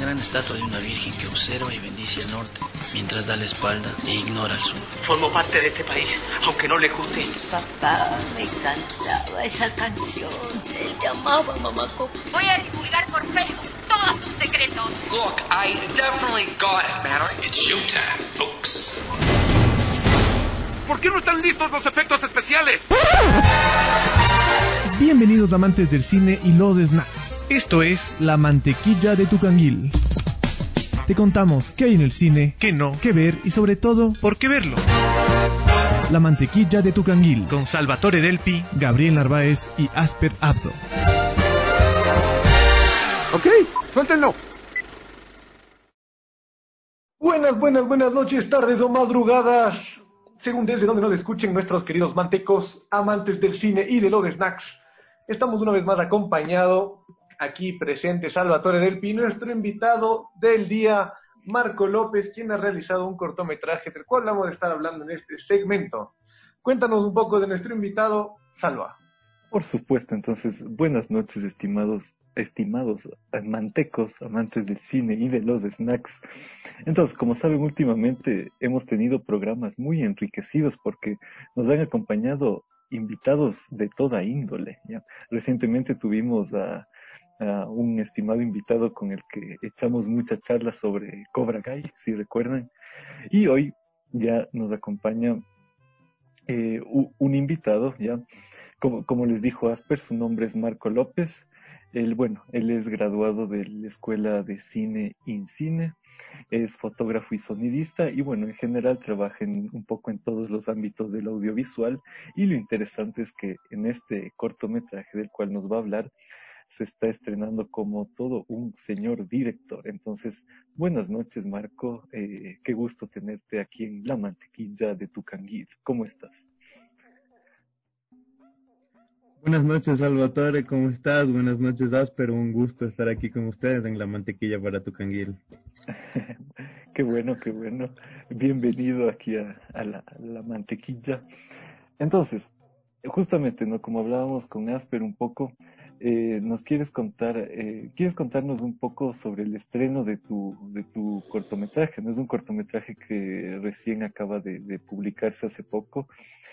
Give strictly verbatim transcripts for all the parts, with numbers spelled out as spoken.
gran estatua de una virgen que observa y bendice el norte, mientras da la espalda e ignora el sur. Formo parte de este país, aunque no le guste. Papá, me encantaba esa canción. Él te amaba, mamá Coco. Voy a divulgar por Facebook todos tus secretos. Look, I definitely got it, man. It's showtime, folks. ¿Por qué no están listos los efectos especiales? Bienvenidos amantes del cine y los snacks. Esto es La Mantequilla de tu Canguil. Te contamos qué hay en el cine, qué no, qué ver y sobre todo, por qué verlo. La Mantequilla de tu Canguil, con Salvatore Delpi, Gabriel Narváez y Asper Abdo. Ok, suéltenlo. Buenas, buenas, buenas noches, tardes o madrugadas, según desde donde nos escuchen nuestros queridos mantecos, amantes del cine y de los snacks. Estamos una vez más acompañados, aquí presente Salvatore Delpi, nuestro invitado del día, Marco López, quien ha realizado un cortometraje del cual vamos a estar hablando en este segmento. Cuéntanos un poco de nuestro invitado, Salva. Por supuesto, entonces, buenas noches, estimados, estimados mantecos, amantes del cine y de los snacks. Entonces, como saben, últimamente hemos tenido programas muy enriquecidos porque nos han acompañado invitados de toda índole, ¿ya? Recientemente tuvimos a, a un estimado invitado con el que echamos mucha charla sobre Cobra Kai, si recuerdan, y hoy ya nos acompaña eh, un invitado, ¿ya? Como, como les dijo Asper, su nombre es Marco López. Él, bueno, él es graduado de la Escuela de Cine INCINE, es fotógrafo y sonidista y bueno, en general trabaja en, un poco en todos los ámbitos del audiovisual, y lo interesante es que en este cortometraje del cual nos va a hablar se está estrenando como todo un señor director. Entonces, buenas noches, Marco, eh, qué gusto tenerte aquí en La Mantequilla de tu Canguil. ¿Cómo estás? Buenas noches, Salvatore, ¿cómo estás? Buenas noches, Asper, un gusto estar aquí con ustedes en La Mantequilla para tu Canguil. Qué bueno, qué bueno. Bienvenido aquí a, a, la, a la Mantequilla. Entonces, justamente, ¿no? Como hablábamos con Asper un poco, eh, nos quieres contar, eh, quieres contarnos un poco sobre el estreno de tu, de tu cortometraje, ¿no? Es un cortometraje que recién acaba de, de publicarse hace poco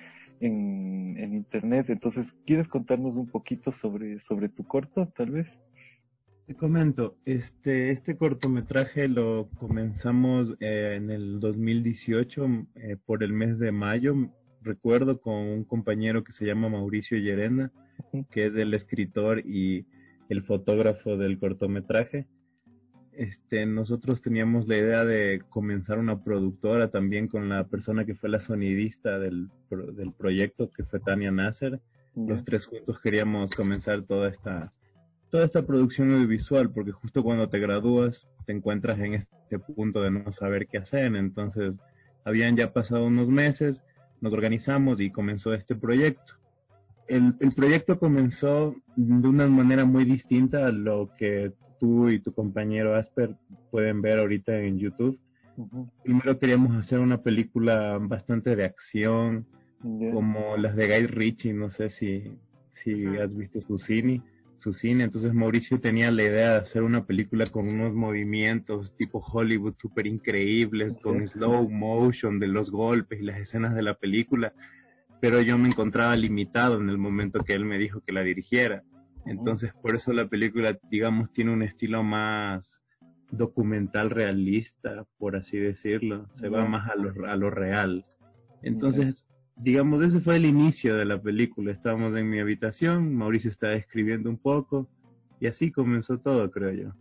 en, en internet. Entonces, ¿quieres contarnos un poquito sobre, sobre tu corto, tal vez? Te comento, este, este cortometraje lo comenzamos eh, en el dos mil dieciocho, eh, por el mes de mayo, recuerdo, con un compañero que se llama Mauricio Llerena, que es el escritor y el fotógrafo del cortometraje. Este, nosotros teníamos la idea de comenzar una productora también con la persona que fue la sonidista del, del proyecto, que fue Tania Nasser. Yeah. Los tres juntos queríamos comenzar toda esta, toda esta producción audiovisual, porque justo cuando te gradúas te encuentras en este punto de no saber qué hacer. Entonces, habían ya pasado unos meses, nos organizamos y comenzó este proyecto. El, el proyecto comenzó de una manera muy distinta a lo que tú y tu compañero Asper pueden ver ahorita en YouTube. Uh-huh. Primero queríamos hacer una película bastante de acción, yeah. como las de Guy Ritchie, no sé si, si uh-huh. has visto su cine, su cine. Entonces Mauricio tenía la idea de hacer una película con unos movimientos tipo Hollywood súper increíbles, uh-huh. con slow motion de los golpes y las escenas de la película, pero yo me encontraba limitado en el momento que él me dijo que la dirigiera. Entonces, por eso la película, digamos, tiene un estilo más documental realista, por así decirlo. Se va más a lo, a lo real. Entonces, digamos, ese fue el inicio de la película. Estábamos en mi habitación, Mauricio estaba escribiendo un poco, y así comenzó todo, creo yo.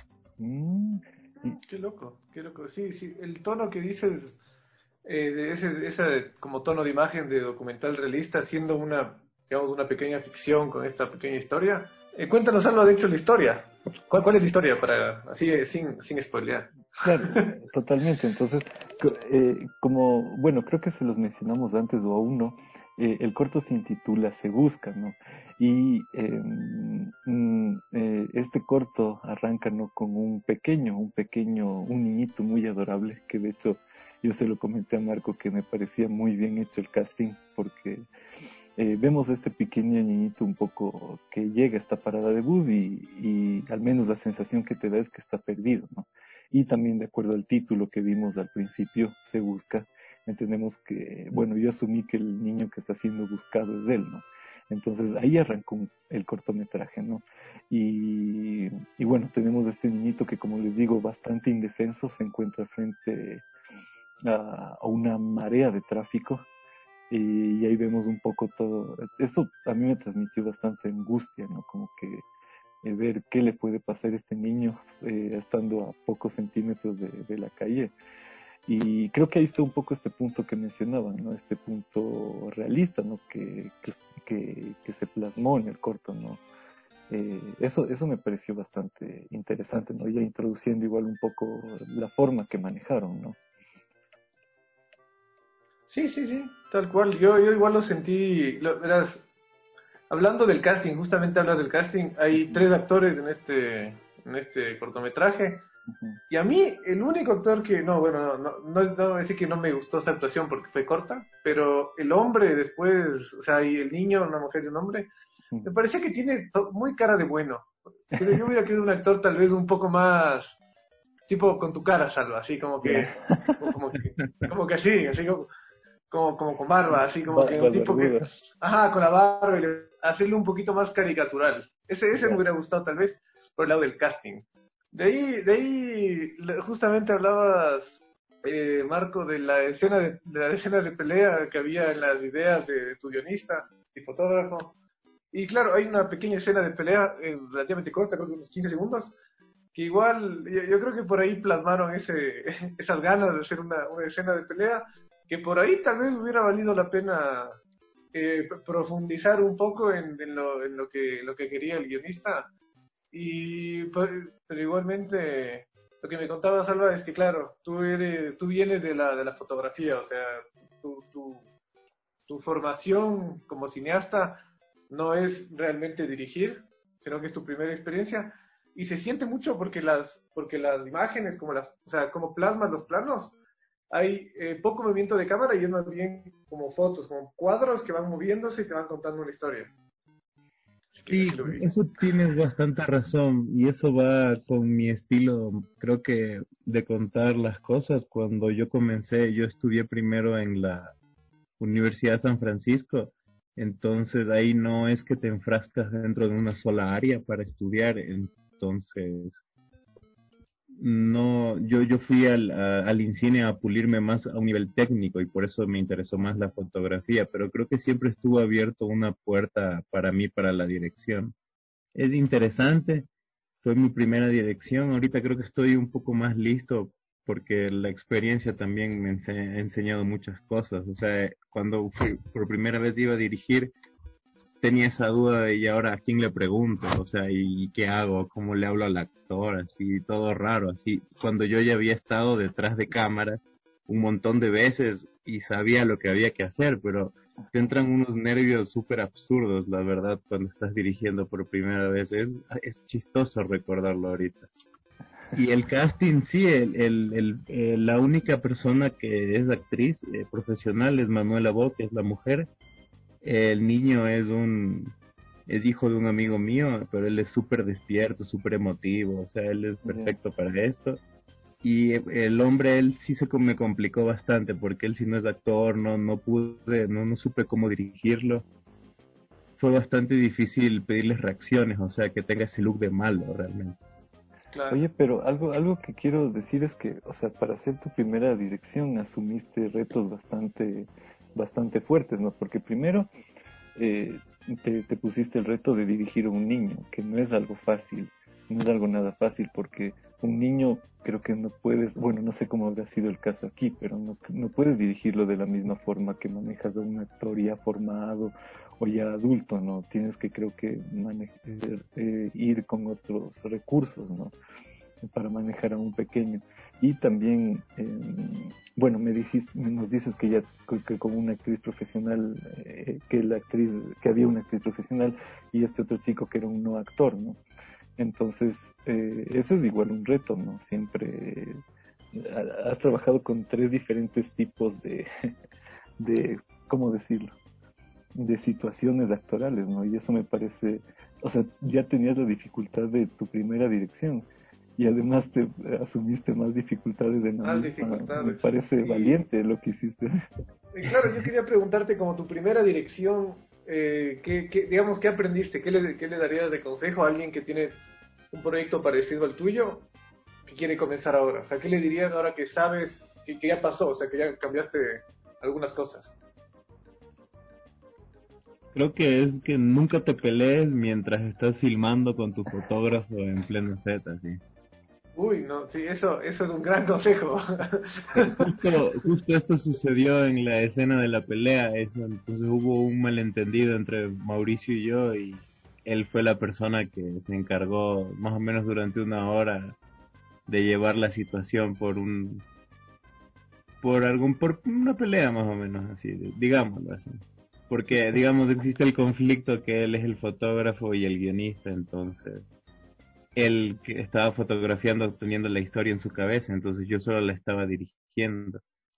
Mm, qué loco, qué loco. Sí, sí, el tono que dices, eh, de ese, ese como tono de imagen de documental realista, siendo una... digamos, una pequeña ficción con esta pequeña historia. Eh, cuéntanos algo de hecho la historia. ¿Cuál, cuál es la historia para así sin, sin spoilear? Claro, totalmente. Entonces, eh, como, bueno, creo que se los mencionamos antes o aún no, eh, el corto se intitula Se Busca, ¿no? Y eh, mm, eh, este corto arranca, ¿no? Con un pequeño, un pequeño, un niñito muy adorable, que de hecho yo se lo comenté a Marco que me parecía muy bien hecho el casting, porque eh, vemos a este pequeño niñito un poco que llega a esta parada de bus y, y al menos la sensación que te da es que está perdido, ¿no? Y también de acuerdo al título que vimos al principio, Se Busca, entendemos que, bueno, yo asumí que el niño que está siendo buscado es él, ¿no? Entonces ahí arrancó un- el cortometraje, ¿no? Y, y bueno, tenemos a este niñito que, como les digo, bastante indefenso, se encuentra frente a, a una marea de tráfico y, y ahí vemos un poco todo. Esto a mí me transmitió bastante angustia, ¿no? Como que eh, ver qué le puede pasar a este niño eh, estando a pocos centímetros de, de la calle. Y creo que ahí está un poco este punto que mencionaban, ¿no? Este punto realista, ¿no? Que, que, que, que se plasmó en el corto, ¿no? Eh, eso, eso me pareció bastante interesante, ¿no? Ya introduciendo igual un poco la forma que manejaron, ¿no? Sí, sí, sí, tal cual. Yo, yo igual lo sentí. Lo, verás, hablando del casting, justamente hablas del casting. Hay Ujú, tres actores en este, en este cortometraje. ujú, Y a mí, el único actor que, no, bueno, no, no, no, es- no voy a decir que no me gustó esta actuación porque fue corta, pero el hombre después, o sea, y el niño, una mujer y un hombre, ujú. me parece que tiene to- muy cara de bueno. Pero yo hubiera querido un actor tal vez un poco más, tipo con tu cara, Salva, así como Ya. que, como, como que, como que así, así como, como, como con barba, así como que un Barbas tipo que, barbudas. ajá, con la barba y le- hacerlo un poquito más caricatural. Ese, ese me Ya. hubiera gustado tal vez por el lado del casting. De ahí, de ahí le- justamente hablabas, eh, Marco, de la escena de, de la escena de pelea que había en las ideas de tu guionista y fotógrafo. Y claro, hay una pequeña escena de pelea eh, relativamente corta, creo que unos quince segundos, que igual yo, yo creo que por ahí plasmaron ese, esas ganas de hacer una, una escena de pelea, que por ahí tal vez hubiera valido la pena eh, p- profundizar un poco en, en lo, en lo que, lo que quería el guionista. Y pues, pero igualmente lo que me contaba Salva es que claro, tú eres, tú vienes de la, de la fotografía, o sea, tu, tu, tu formación como cineasta no es realmente dirigir, sino que es tu primera experiencia y se siente mucho porque las porque las imágenes como las, o sea, como plasmas los planos, hay eh, poco movimiento de cámara y es más bien como fotos, como cuadros que van moviéndose y te van contando una historia. Así que así Sí, lo vi. eso tienes bastante razón y eso va con mi estilo, creo que de contar las cosas. Cuando yo comencé, yo estudié primero en la Universidad San Francisco, entonces ahí no es que te enfrascas dentro de una sola área para estudiar, entonces no, yo, yo fui al, a- al INCINE a pulirme más a un nivel técnico y por eso me interesó más la fotografía, pero creo que siempre estuvo abierto una puerta para mí para la dirección. Es interesante, fue mi primera dirección, ahorita creo que estoy un poco más listo porque la experiencia también me ense- ha enseñado muchas cosas, o sea, cuando fui, por primera vez iba a dirigir, tenía esa duda de y ahora a quién le pregunto, o sea, y, qué hago, cómo le hablo al actor, así, todo raro, así, cuando yo ya había estado detrás de cámara un montón de veces y sabía lo que había que hacer, pero te entran unos nervios súper absurdos, la verdad, cuando estás dirigiendo por primera vez, es, es chistoso recordarlo ahorita. Y el casting, sí, el, el, el, eh, la única persona que es actriz eh, profesional es Manuela Bo, que es la mujer. El niño es un, es hijo de un amigo mío, pero él es súper despierto, súper emotivo, o sea, él es Ya. perfecto para esto. Y el hombre, él sí se co- me complicó bastante, porque él sí no es actor, no, no pude, no, no supe cómo dirigirlo. Fue bastante difícil pedirles reacciones, o sea, que tenga ese look de malo realmente. Claro. Oye, pero algo, algo que quiero decir es que, o sea, para hacer tu primera dirección asumiste retos bastante, bastante fuertes, ¿no? Porque primero eh, te, te pusiste el reto de dirigir a un niño, que no es algo fácil, no es algo nada fácil, porque un niño creo que no puedes, bueno, no sé cómo habrá sido el caso aquí, pero no, no puedes dirigirlo de la misma forma que manejas a un actor ya formado o ya adulto, ¿no? Tienes que creo que manejar, eh, ir con otros recursos, ¿no? Para manejar a un pequeño. Y también, eh, bueno, me dijiste, nos dices que ya que como una actriz profesional, eh, que la actriz, que había una actriz profesional y este otro chico que era un no actor, ¿no? Entonces, eh, eso es igual un reto, ¿no? Siempre eh, has trabajado con tres diferentes tipos de, de, ¿cómo decirlo? de situaciones actorales, ¿no? Y eso me parece, o sea, ya tenías la dificultad de tu primera dirección y además te asumiste más dificultades en la Más misma. dificultades. Me parece Y- valiente lo que hiciste. Y claro, yo quería preguntarte como tu primera dirección, eh, ¿qué, qué- digamos, ¿qué aprendiste? ¿Qué le, qué le darías de consejo a alguien que tiene un proyecto parecido al tuyo, que quiere comenzar ahora? O sea, ¿qué le dirías ahora que sabes que, que ya pasó, o sea, que ya cambiaste algunas cosas? Creo que es que nunca te pelees mientras estás filmando con tu fotógrafo en pleno set, así. Uy, no, sí, eso, eso es un gran consejo. Justo, justo esto sucedió en la escena de la pelea, eso, entonces hubo un malentendido entre Mauricio y yo y él fue la persona que se encargó más o menos durante una hora de llevar la situación por un, por algún, por una pelea más o menos así, digámoslo así. Porque, digamos, existe el conflicto que él es el fotógrafo y el guionista, entonces él que estaba fotografiando teniendo la historia en su cabeza, entonces yo solo la estaba dirigiendo.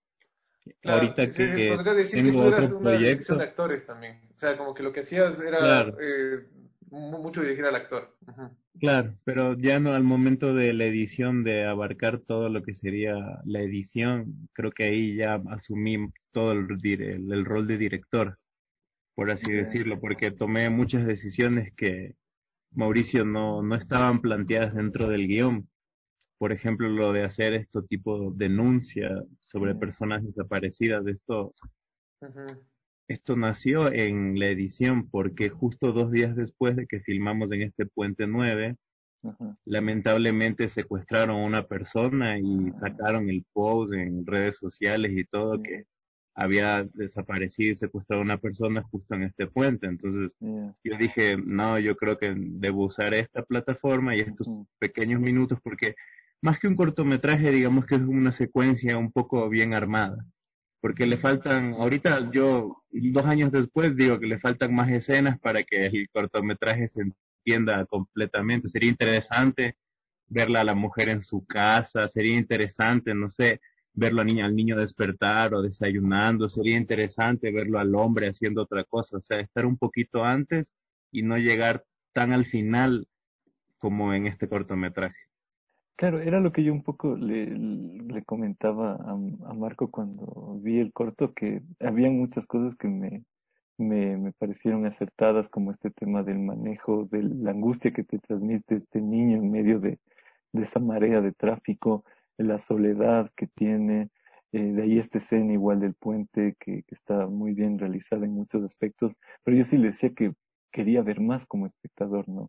Claro, Ahorita se, se que podría decir que tengo tú eras otro una dirección de proyecto, actores también. O sea, como que lo que hacías era claro, eh, mu- mucho dirigir al actor. Ujú. claro, pero ya no al momento de la edición, de abarcar todo lo que sería la edición, creo que ahí ya asumí todo el, dir- el, el rol de director, por así Ya. decirlo, porque tomé muchas decisiones que Mauricio no, no estaban planteadas dentro del guión. Por ejemplo, lo de hacer esto tipo denuncia sobre Ya. personas desaparecidas. Esto, Ujú. esto nació en la edición porque justo dos días después de que filmamos en este Puente nueve, Ajá. lamentablemente secuestraron a una persona y Ah, sacaron el post en redes sociales y todo ya, que había desaparecido y secuestrado a una persona justo en este puente. Entonces ya. yo dije, no, yo creo que debo usar esta plataforma y estos Ujú. pequeños minutos porque más que un cortometraje, digamos que es una secuencia un poco bien armada. Porque le faltan, ahorita yo, dos años después, digo que le faltan más escenas para que el cortometraje se entienda completamente. Sería interesante verla a la mujer en su casa, sería interesante, no sé, verlo al niño, al niño despertar o desayunando, sería interesante verlo al hombre haciendo otra cosa, o sea, estar un poquito antes y no llegar tan al final como en este cortometraje. Claro, era lo que yo un poco le, le comentaba a, a Marco cuando vi el corto, que habían muchas cosas que me, me, me parecieron acertadas, como este tema del manejo, de la angustia que te transmite este niño en medio de, de esa marea de tráfico, la soledad que tiene, eh, de ahí esta escena igual del puente que, que está muy bien realizada en muchos aspectos, pero yo sí le decía que quería ver más como espectador, ¿no?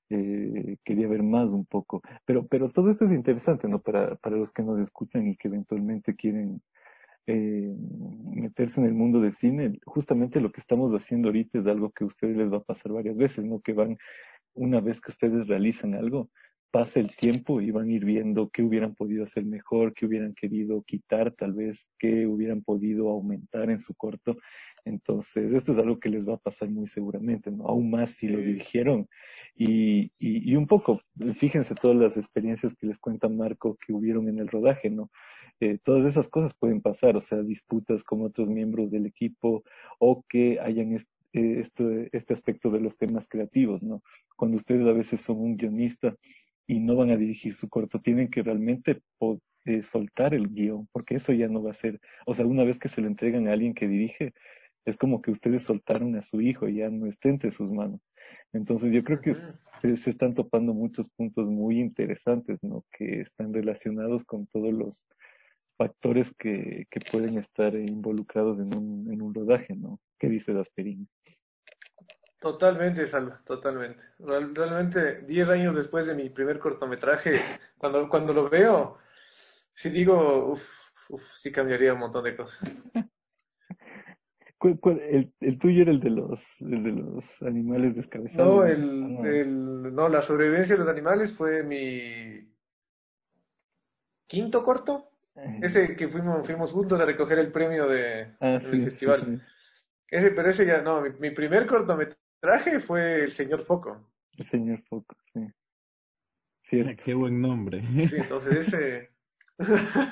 Eh, quería ver más un poco, pero, pero todo esto es interesante, ¿no? Para, para los que nos escuchan y que eventualmente quieren eh, meterse en el mundo del cine, justamente lo que estamos haciendo ahorita es algo que a ustedes les va a pasar varias veces, ¿no? Que van, una vez que ustedes realizan algo, pasa el tiempo y van a ir viendo qué hubieran podido hacer mejor, qué hubieran querido quitar, tal vez, qué hubieran podido aumentar en su corto. Entonces, esto es algo que les va a pasar muy seguramente, ¿no? Aún más si lo Sí. dirigieron. Y, y, y un poco, fíjense todas las experiencias que les cuenta Marco que hubieron en el rodaje, ¿no? Eh, todas esas cosas pueden pasar, o sea, disputas con otros miembros del equipo o que hayan est- eh, este, este aspecto de los temas creativos, ¿no? Cuando ustedes a veces son un guionista y no van a dirigir su corto, tienen que realmente po- eh, soltar el guión, porque eso ya no va a ser, o sea, una vez que se lo entregan a alguien que dirige, es como que ustedes soltaron a su hijo y ya no está entre sus manos. Entonces yo creo que Ujú. es- se, se están topando muchos puntos muy interesantes, ¿no? Que están relacionados con todos los factores que, que pueden estar involucrados en un, en un rodaje, ¿no? ¿Qué dice Dasperín? Totalmente, Salva, totalmente. Real- realmente, diez años después de mi primer cortometraje, cuando, cuando lo veo, sí digo, uff, uf, sí cambiaría un montón de cosas. ¿Cuál- cuál- el, el tuyo era el de los, el de los animales descabezados, No, ¿no? Ah, el, no. el, no, la sobrevivencia de los animales fue mi quinto corto. Eh, Ese que fuimos, fuimos juntos a recoger el premio de, ah, del sí, sí, festival. sí. Ese, pero ese ya, no, mi, mi primer cortometraje fue El Señor Foco. El señor Foco, sí. Ah, Cierto. qué buen nombre. Sí, entonces ese...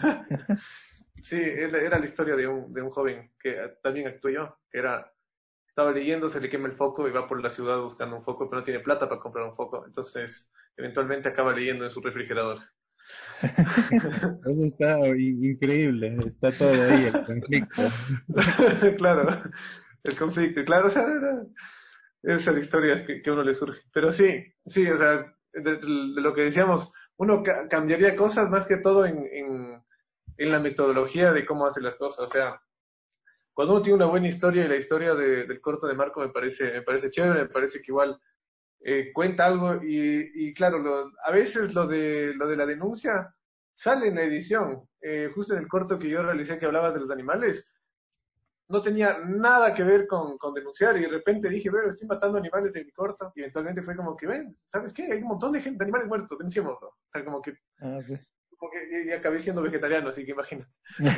Sí, era era la historia de un, de un joven que también actuó yo, que era, estaba leyendo, se le quema el foco y va por la ciudad buscando un foco, pero no tiene plata para comprar un foco. Entonces, eventualmente acaba leyendo en su refrigerador. Eso está in- increíble, está todo ahí, el conflicto. Claro, el conflicto. Claro, o sea, era, esas son historias que, que a uno le surge. Pero sí, sí, o sea, de, de lo que decíamos, uno ca- cambiaría cosas más que todo en, en, en la metodología de cómo hace las cosas. O sea, cuando uno tiene una buena historia y la historia de- del corto de Marco me parece, me parece chévere, me parece que igual eh, cuenta algo y, y claro, lo- a veces lo de, lo de la denuncia sale en la edición. Eh, justo en el corto que yo realicé que hablabas de los animales, no tenía nada que ver con, con denunciar y de repente dije, bueno, estoy matando animales de mi corto y eventualmente fue como que, ven, ¿sabes qué? Hay un montón de, gente, de animales muertos, denunciémoslo. O sea, como que, Ah, pues. como que y, y acabé siendo vegetariano, así que imagínate.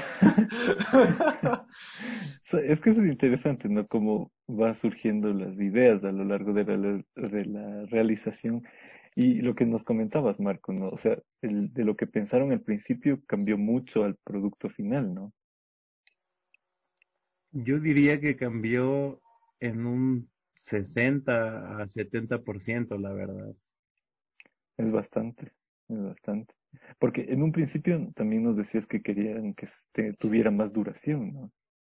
So, es que eso es interesante, ¿no? Cómo van surgiendo las ideas a lo largo de la, de la realización. Y lo que nos comentabas, Marco, ¿no? O sea, el- de lo que pensaron al principio cambió mucho al producto final, ¿no? Yo diría que cambió en un sesenta a setenta por ciento, la verdad. Es bastante, es bastante. Porque en un principio también nos decías que querían que este, tuviera más duración, ¿no?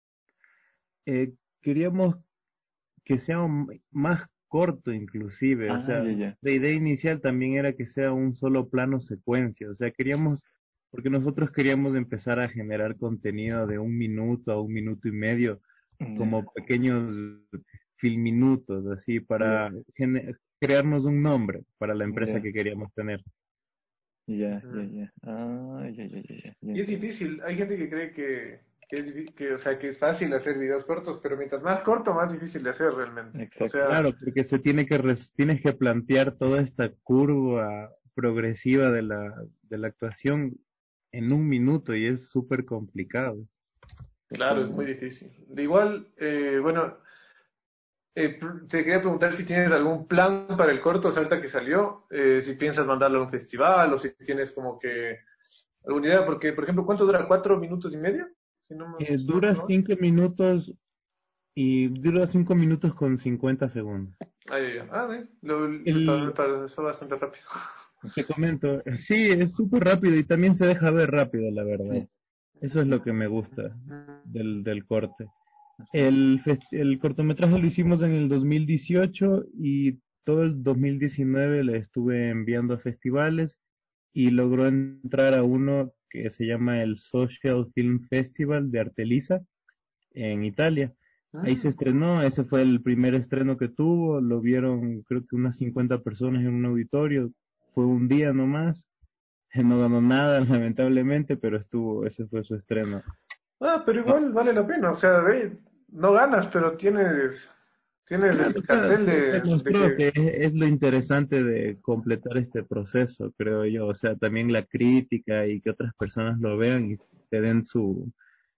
Eh, Queríamos que sea un- más corto inclusive, o Ah, sea, ya, ya. la idea inicial también era que sea un solo plano secuencia, o sea, queríamos, porque nosotros queríamos empezar a generar contenido de un minuto a un minuto y medio, Ya, como pequeños filminutos, así, ya, para gene- crearnos un nombre para la empresa ya, que queríamos tener. ya, ya, Ujú. ya. Ah, ya, ya, ya, ya, ya Y es entiendo. difícil, hay gente que cree que, que es, difí- que, o sea, que es fácil hacer videos cortos, pero mientras más corto, más difícil de hacer realmente. O Exacto. sea, Claro, porque se tiene que res- tienes que plantear toda esta curva progresiva de la, de la actuación en un minuto y es súper complicado. claro, es muy Totalmente. difícil. De igual, eh, bueno, eh, pr- te quería preguntar si tienes algún plan para el corto, o sea, ahorita que salió, eh, si piensas mandarlo a un festival o si tienes como que alguna idea, porque, por ejemplo, ¿cuánto dura? ¿Cuatro minutos y medio? Si no me, Eh, si no me dura equivoco. cinco minutos y dura cinco minutos con cincuenta segundos. Ah, ya, ya. Ah, bien. Lo, me, pa- me El, pasó bastante rápido. Te comento, eh, sí, es súper rápido y también se deja ver rápido, la verdad. Sí. Eso es lo que me gusta del, del corte. Ajá. El, fest- el cortometraje lo hicimos en el dos mil dieciocho y todo el dos mil diecinueve le estuve enviando a festivales y logró entrar a uno que se llama el Social Film Festival de Artelisa en Italia. Ahí se Mm. estrenó, ese fue el primer estreno que tuvo, lo vieron creo que unas cincuenta personas en un auditorio, fue un día nomás, no ganó nada lamentablemente, pero estuvo, ese fue su estreno. Ah, pero Ah, igual vale la pena, o sea, ve, no ganas, pero tienes, tienes claro, el o sea, cartel de- de, de demostró que, que es, es lo interesante de completar este proceso, creo yo, o sea, también la crítica y que otras personas lo vean y te den su,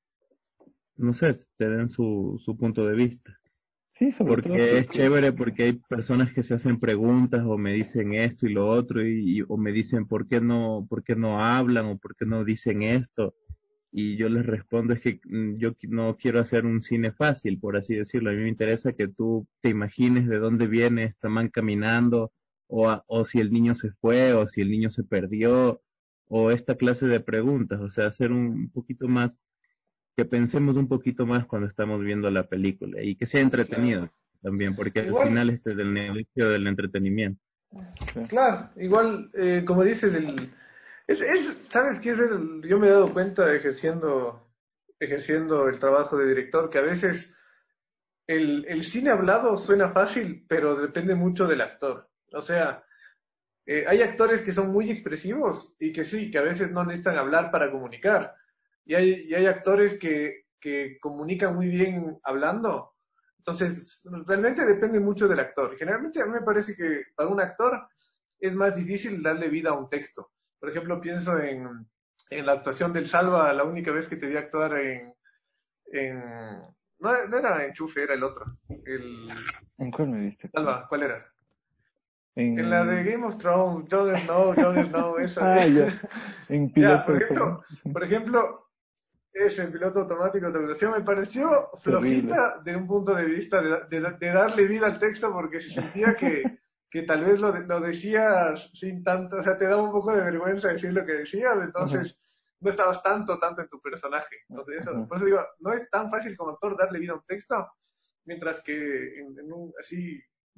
no sé, te den su, su punto de vista. Sí, sobre todo Porque es porque, chévere, porque hay personas que se hacen preguntas o me dicen esto y lo otro y, y- o me dicen por qué no, por qué no hablan o por qué no dicen esto y yo les respondo es que mm, yo qui- no quiero hacer un cine fácil, por así decirlo. A mí me interesa que tú te imagines de dónde viene esta man caminando o, a- o si el niño se fue o si el niño se perdió o esta clase de preguntas, o sea, hacer un poquito más que pensemos un poquito más cuando estamos viendo la película y que sea claro, entretenido también, porque al igual, final este es del negocio del entretenimiento. claro, claro, igual, eh, como dices, el, es, es- ¿sabes qué es el, yo me he dado cuenta ejerciendo, ejerciendo el trabajo de director, que a veces el, el cine hablado suena fácil, pero depende mucho del actor. O sea, eh, hay actores que son muy expresivos y que sí, que a veces no necesitan hablar para comunicar. Y hay, y hay actores que, que comunican muy bien hablando. Entonces, realmente depende mucho del actor. Generalmente a mí me parece que para un actor es más difícil darle vida a un texto. Por ejemplo, pienso en, en la actuación del Salva, la única vez que te vi actuar en... en no, no era Enchufe, era el otro. El ¿en cuál me viste actuar? Salva, ¿cuál era? En la de En... Game of Thrones, Jon Snow, Jon Snow, esa. Ah, ya, en Ya, por piloto, ¿cómo? ejemplo, por ejemplo, ese piloto automático de traducción me pareció flojita de un punto de vista de, de, de darle vida al texto, porque se sentía que, que tal vez lo, lo decías sin tanto, o sea, te daba un poco de vergüenza decir lo que decías, entonces uh-huh. no estabas tanto, tanto en tu personaje. Entonces, eso, uh-huh. Por eso digo, no es tan fácil como actor darle vida a un texto, mientras que en, en un así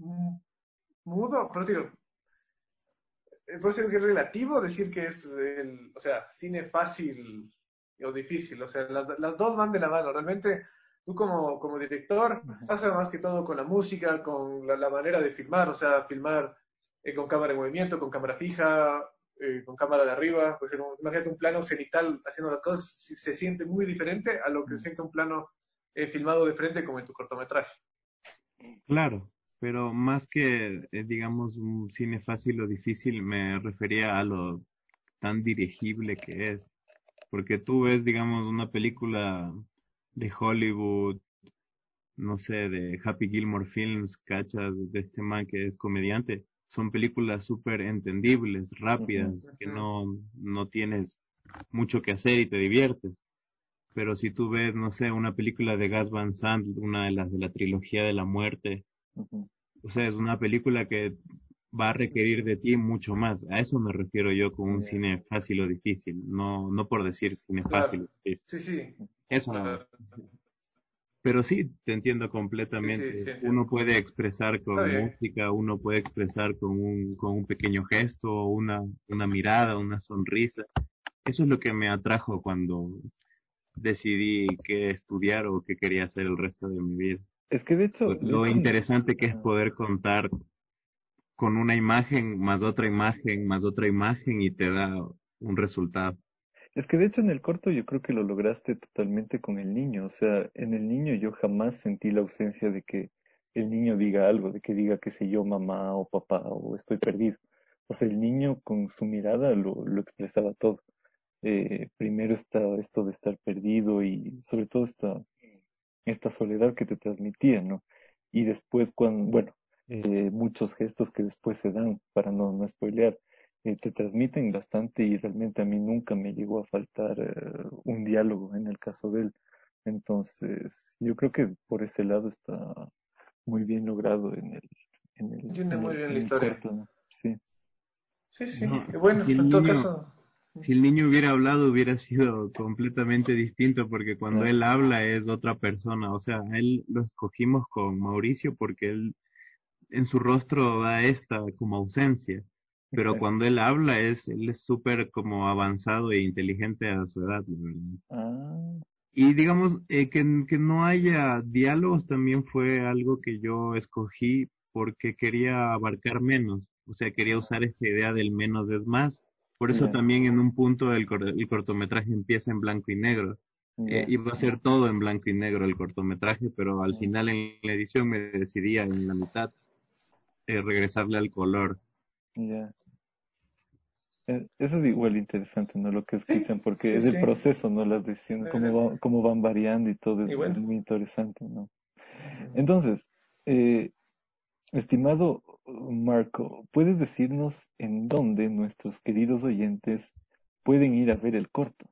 mudo, por eso digo, por eso digo que es relativo decir que es el, o sea, cine fácil o difícil, o sea, las, las dos van de la mano. Realmente tú como, como director haces más que todo con la música, con la, la manera de filmar, o sea, filmar eh, con cámara en movimiento, con cámara fija, eh, con cámara de arriba, pues imagínate un plano cenital haciendo las cosas, se siente muy diferente a lo que se siente un plano eh, filmado de frente como en tu cortometraje. Claro, pero más que, eh, digamos, un cine fácil o difícil, me refería a lo tan dirigible que es. Porque tú ves, digamos, una película de Hollywood, no sé, de Happy Gilmore Films, cachas, de este man que es comediante, son películas súper entendibles, rápidas, uh-huh. que no, no tienes mucho que hacer y te diviertes. Pero si tú ves, no sé, una película de Gus Van Sant, una de las de la trilogía de la muerte, uh-huh. o sea, es una película que va a requerir de ti mucho más. A eso me refiero yo con un yeah. cine fácil o difícil, no no por decir cine claro. fácil o difícil. Sí, sí. Eso claro. no. Pero sí, te entiendo completamente. Sí, sí, sí, uno puede expresar con música, uno puede expresar con un, con un pequeño gesto, una, una mirada, una sonrisa. Eso es lo que me atrajo cuando decidí qué estudiar o qué quería hacer el resto de mi vida. Es que de hecho... Lo, lo de hecho, interesante que es poder contar con una imagen, más otra imagen, más otra imagen y te da un resultado. Es que de hecho en el corto yo creo que lo lograste totalmente con el niño. O sea, en el niño yo jamás sentí la ausencia de que el niño diga algo, de que diga, qué sé yo, mamá o papá o estoy perdido. O sea, el niño con su mirada lo, lo expresaba todo. Eh, primero está esto de estar perdido y sobre todo esta, esta soledad que te transmitía, ¿no? Y después cuando, bueno, eh, muchos gestos que después se dan, para no, no spoilear, eh, te transmiten bastante y realmente a mí nunca me llegó a faltar eh, un diálogo en el caso de él. Entonces, yo creo que por ese lado está muy bien logrado en el, en el, Entiende en muy el, bien en la el historia. corto, ¿no? Sí. Sí, sí. No, Bueno, si el en todo niño, caso. si el niño hubiera hablado hubiera sido completamente distinto porque cuando Claro. él habla es otra persona. O sea, a él lo escogimos con Mauricio porque él en su rostro da esta como ausencia. Pero Exacto. cuando él habla es, él es súper como avanzado e inteligente a su edad, la verdad. Ah, Y digamos, eh, que, que no haya diálogos también fue algo que yo escogí porque quería abarcar menos. O sea, quería usar esta idea del menos es más. Por eso ya, también en un punto el, cor- el cortometraje empieza en blanco y negro. Eh, ya, iba a ser todo en blanco y negro el cortometraje, pero al ya, final en la edición me decidí en la mitad eh, regresarle al color. ya. Eh, Eso es igual interesante, ¿no? Lo que Sí, escuchan, porque sí, es el sí. proceso, ¿no? Las decisiones, cómo va, cómo van variando y todo Y es, es bueno. muy interesante, ¿no? Entonces, eh, estimado Marco, ¿puedes decirnos en dónde nuestros queridos oyentes pueden ir a ver el corto?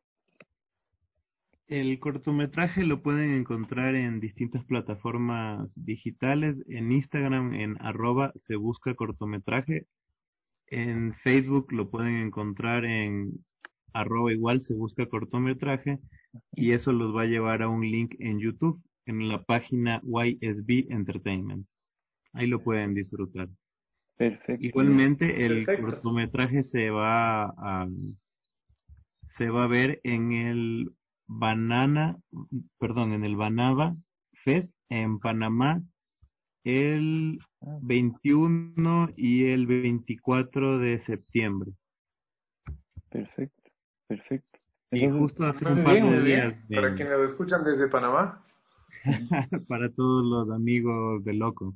El cortometraje lo pueden encontrar en distintas plataformas digitales, en Instagram en arroba se busca cortometraje, en Facebook lo pueden encontrar en arroba igual se busca cortometraje y eso los va a llevar a un link en YouTube en la página Y S B Entertainment. Ahí lo pueden disfrutar. Perfecto, ya. Igualmente el Perfecto. cortometraje se va a, se va a ver en el Banana, perdón, en el Banaba Fest en Panamá el Ah, veintiuno y el veinticuatro de septiembre. perfecto, perfecto. Y Entonces, justo hace un Muy par bien, de muy días bien. Para de, quienes lo escuchan desde Panamá. para todos los amigos de Loco.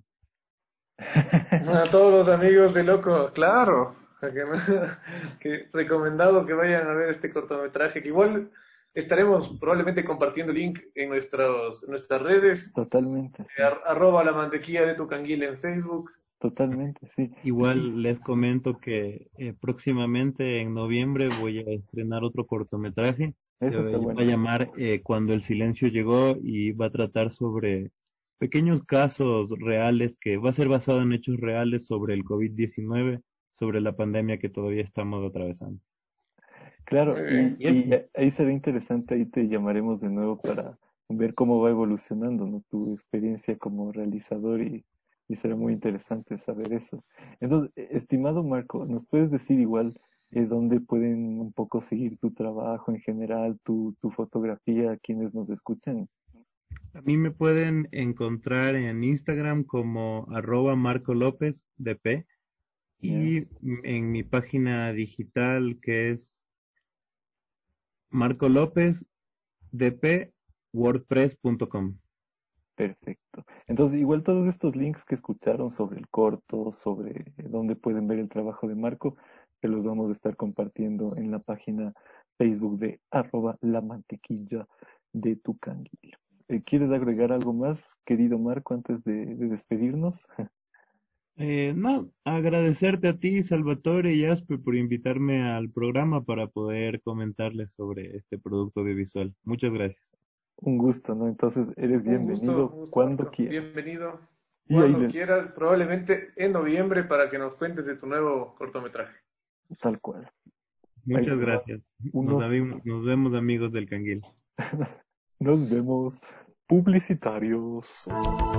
A todos los amigos de Loco, claro. Que, que recomendado que vayan a ver este cortometraje, que igual estaremos probablemente compartiendo link en nuestros, nuestras redes, totalmente, eh, sí. ar- arroba la mantequilla de tu canguila en Facebook, Totalmente, sí. Igual Sí. les comento que eh, próximamente en noviembre voy a estrenar otro cortometraje. Se Eso está va a bueno. llamar eh, Cuando el silencio llegó y va a tratar sobre pequeños casos reales que va a ser basado en hechos reales sobre el covid diecinueve, sobre la pandemia que todavía estamos atravesando. Muy Claro, y, bien. Y y eso. ahí será interesante, ahí te llamaremos de nuevo para ver cómo va evolucionando, ¿no? Tu experiencia como realizador y, y será muy interesante saber eso. Entonces, eh, estimado Marco, ¿nos puedes decir igual eh, dónde pueden un poco seguir tu trabajo en general, tu, tu fotografía, quienes nos escuchan? A mí me pueden encontrar en Instagram como arroba Marco López D P ¿Ya? y en mi página digital que es Marco López D P wordpress punto com. Perfecto. Entonces, igual todos estos links que escucharon sobre el corto, sobre dónde pueden ver el trabajo de Marco, que los vamos a estar compartiendo en la página Facebook de arroba la mantequilla de Tucanguil. Eh, ¿Quieres agregar algo más, querido Marco, antes de, de despedirnos? Eh, no, agradecerte a ti, Salvatore y Aspe, por invitarme al programa para poder comentarles sobre este producto audiovisual. Muchas gracias. Un gusto, ¿no? Entonces, eres Un gusto, bienvenido un gusto, cuando Marco. quieras. Bienvenido Y ahí, cuando le- quieras, probablemente en noviembre para que nos cuentes de tu nuevo cortometraje. tal cual. Ahí Muchas les va gracias. Nos, unos, avi- nos vemos, amigos del Canguil. nos vemos publicitarios.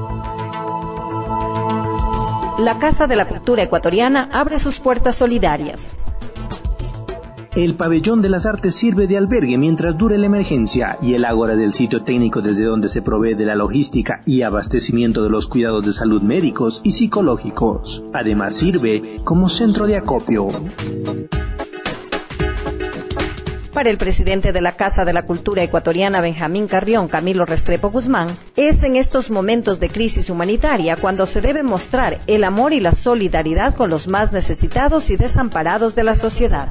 La Casa de la Cultura Ecuatoriana abre sus puertas solidarias. El pabellón de las artes sirve de albergue mientras dure la emergencia y el ágora del sitio técnico desde donde se provee de la logística y abastecimiento de los cuidados de salud médicos y psicológicos. Además sirve como centro de acopio. Para el presidente de la Casa de la Cultura Ecuatoriana, Benjamín Carrión, Camilo Restrepo Guzmán, es en estos momentos de crisis humanitaria cuando se debe mostrar el amor y la solidaridad con los más necesitados y desamparados de la sociedad.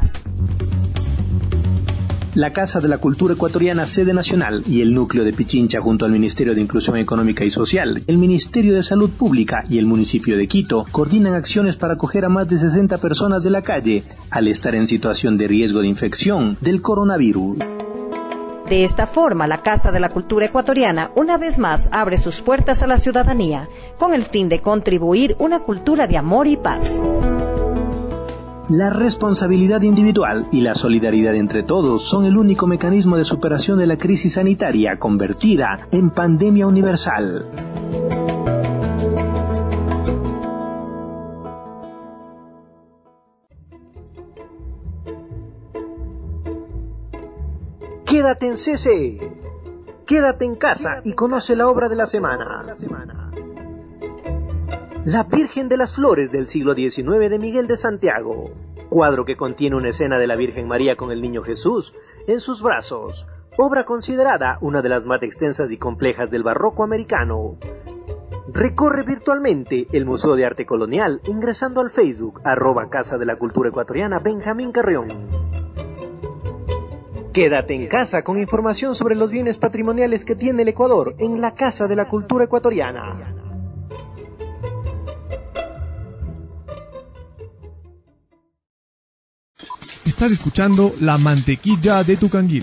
La Casa de la Cultura Ecuatoriana, sede nacional, y el núcleo de Pichincha junto al Ministerio de Inclusión Económica y Social, el Ministerio de Salud Pública y el municipio de Quito coordinan acciones para acoger a más de sesenta personas de la calle al estar en situación de riesgo de infección del coronavirus. De esta forma, la Casa de la Cultura Ecuatoriana una vez más abre sus puertas a la ciudadanía con el fin de contribuir una cultura de amor y paz. La responsabilidad individual y la solidaridad entre todos son el único mecanismo de superación de la crisis sanitaria convertida en pandemia universal. Quédate en C C. Quédate en casa y conoce la obra de la semana. La Virgen de las Flores del siglo diecinueve de Miguel de Santiago, cuadro que contiene una escena de la Virgen María con el Niño Jesús en sus brazos, obra considerada una de las más extensas y complejas del barroco americano. Recorre virtualmente el Museo de Arte Colonial ingresando al Facebook arroba Casa de la Cultura Ecuatoriana Benjamín Carrión. Quédate en casa con información sobre los bienes patrimoniales que tiene el Ecuador en la Casa de la Cultura Ecuatoriana. Estás escuchando La Mantequilla de Tucanguil.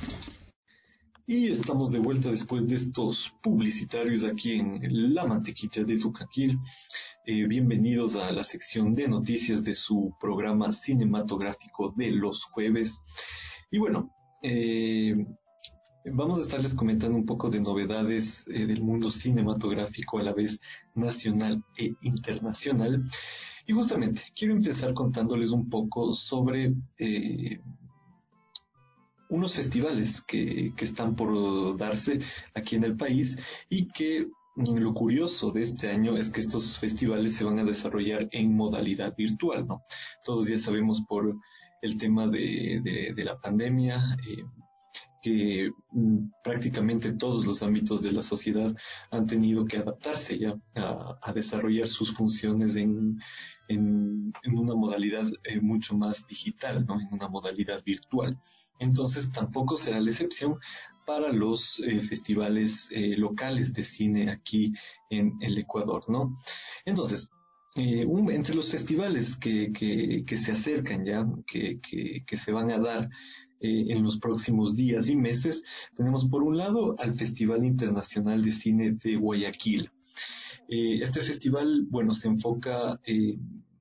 Y estamos de vuelta después de estos publicitarios aquí en La Mantequilla de Tucanguil. Eh, bienvenidos a la sección de noticias de su programa cinematográfico de los jueves. Y bueno, eh, vamos a estarles comentando un poco de novedades eh, del mundo cinematográfico a la vez nacional e internacional. Y justamente quiero empezar contándoles un poco sobre eh, unos festivales que, que están por darse aquí en el país y que lo curioso de este año es que estos festivales se van a desarrollar en modalidad virtual, ¿no? Todos ya sabemos por el tema de, de, de la pandemia, eh, que mm, prácticamente todos los ámbitos de la sociedad han tenido que adaptarse ya a, a desarrollar sus funciones en, en, en una modalidad eh, mucho más digital, ¿no? En una modalidad virtual. Entonces tampoco será la excepción para los eh, festivales eh, locales de cine aquí en el Ecuador, ¿no? Entonces, eh, un, entre los festivales que, que, que se acercan ya, que, que, que se van a dar eh, en los próximos días y meses, tenemos por un lado al Festival Internacional de Cine de Guayaquil. Eh, este festival, bueno, se enfoca eh,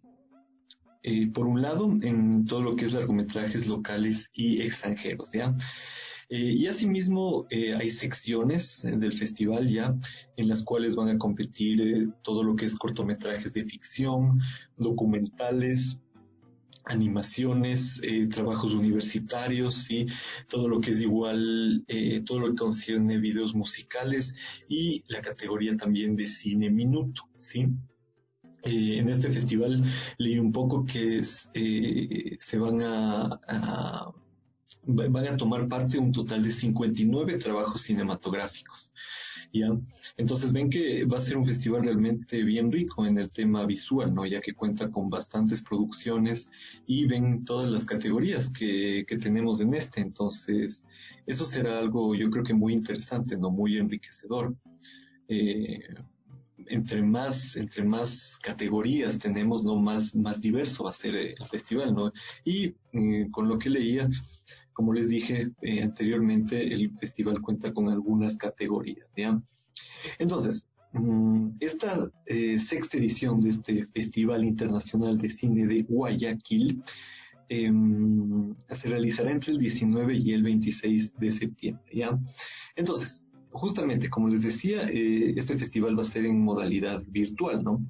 eh, por un lado en todo lo que es largometrajes locales y extranjeros, ¿ya? Eh, y asimismo eh, hay secciones del festival ya en las cuales van a competir eh, todo lo que es cortometrajes de ficción, documentales, animaciones, eh, trabajos universitarios, sí, todo lo que es igual, eh, todo lo que concierne videos musicales y la categoría también de cine minuto, sí. Eh, en este festival leí un poco que es, eh, se van a, a van a tomar parte un total de cincuenta y nueve trabajos cinematográficos, ¿ya? Entonces ven que va a ser un festival realmente bien rico en el tema visual, ¿no? Ya que cuenta con bastantes producciones y ven todas las categorías que, que tenemos en este. Entonces, eso será algo, yo creo que muy interesante, ¿no? Muy enriquecedor. Eh, entre más, entre más categorías tenemos, ¿no? Más, más diverso va a ser el festival, ¿no? Y eh, con lo que leía, como les dije eh, anteriormente, el festival cuenta con algunas categorías, ¿ya? Entonces, mmm, esta eh, sexta edición de este Festival Internacional de Cine de Guayaquil eh, se realizará entre el diecinueve y el veintiséis de septiembre, ¿ya? Entonces, justamente, como les decía, eh, este festival va a ser en modalidad virtual, ¿no?